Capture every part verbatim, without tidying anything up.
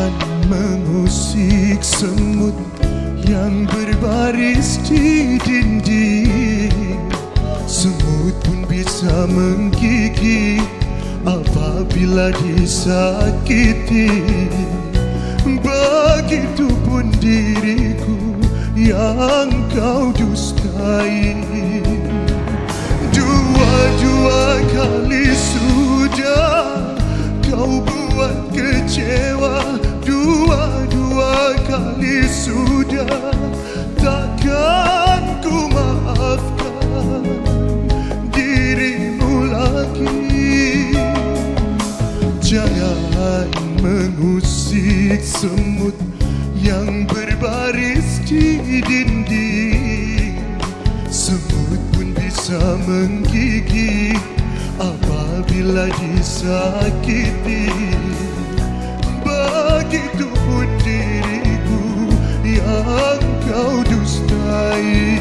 Jangan mengusik semut yang berbaris di dinding. Semut pun bisa menggigit apabila disakiti. Begitupun diriku yang kau dustai. Dua-dua kali sudah kau buat kecewa. Dua-dua kali sudah takkan ku maafkan dirimu lagi. Jangan mengusik semut yang berbaris di dinding. Semut pun bisa menggigit apabila disakiti. Begitupun diriku yang kau dustai.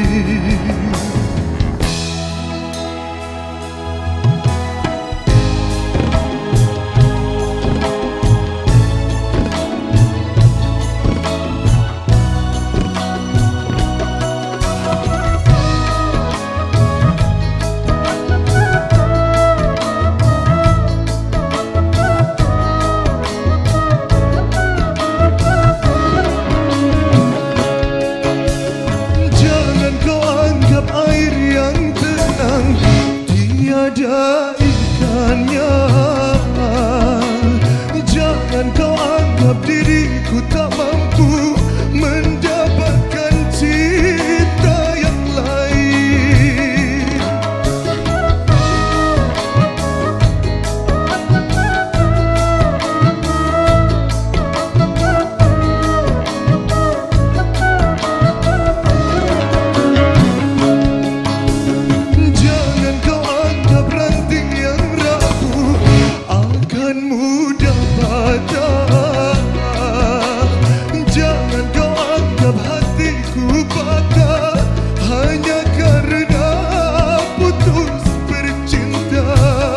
Tiada ikannya. Jangan kau anggap diriku tak mampu mendapatkan cinta yang lain. Jangan kau anggap ranting yang rapuh akan mudah patah. Jangan kau anggap hatiku patah hanya karena putus bercinta.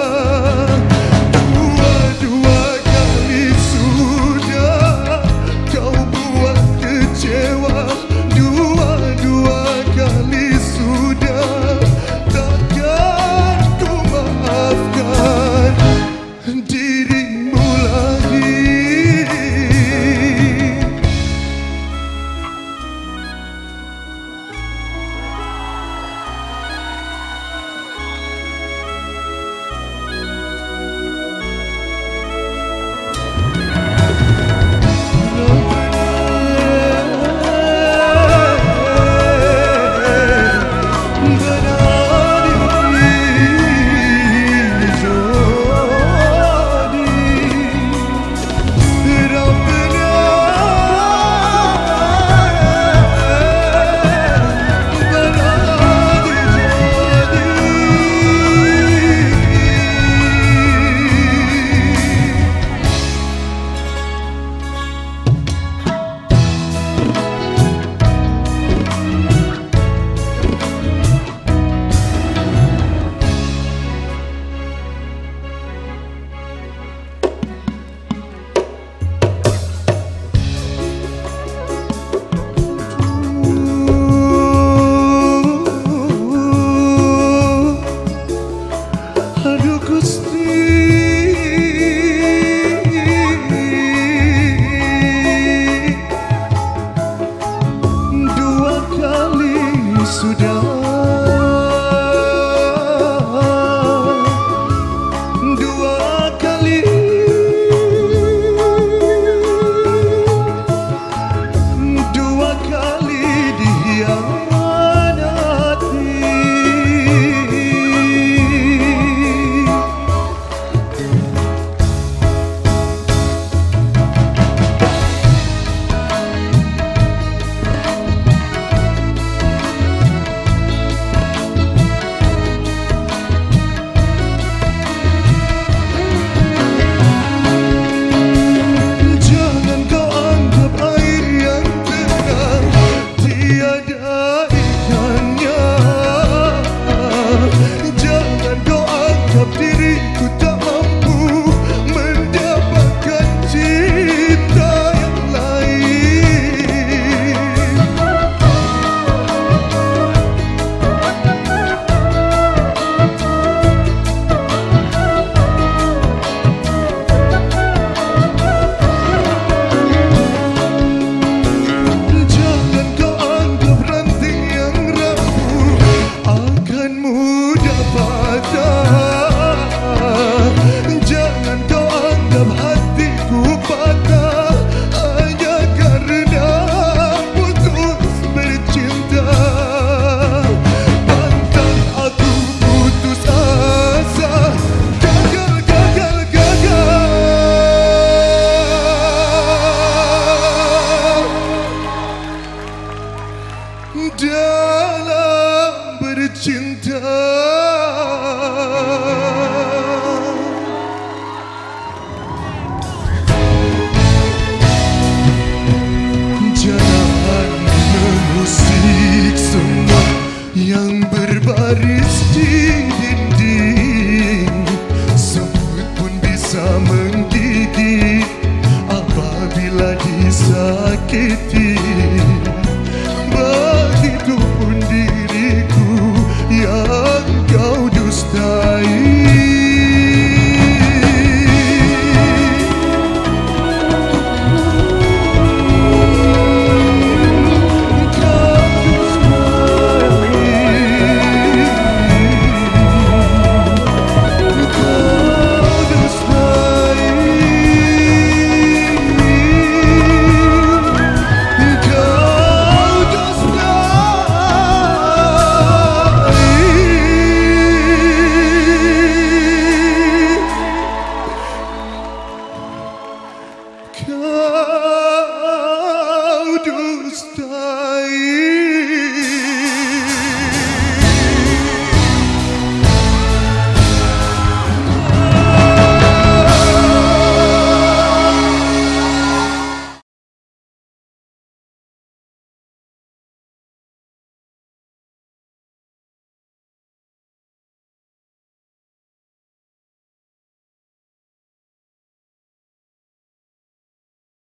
Dua-dua kali sudah kau buat kecewa. Dua-dua kali sudah takkan ku maafkan diri.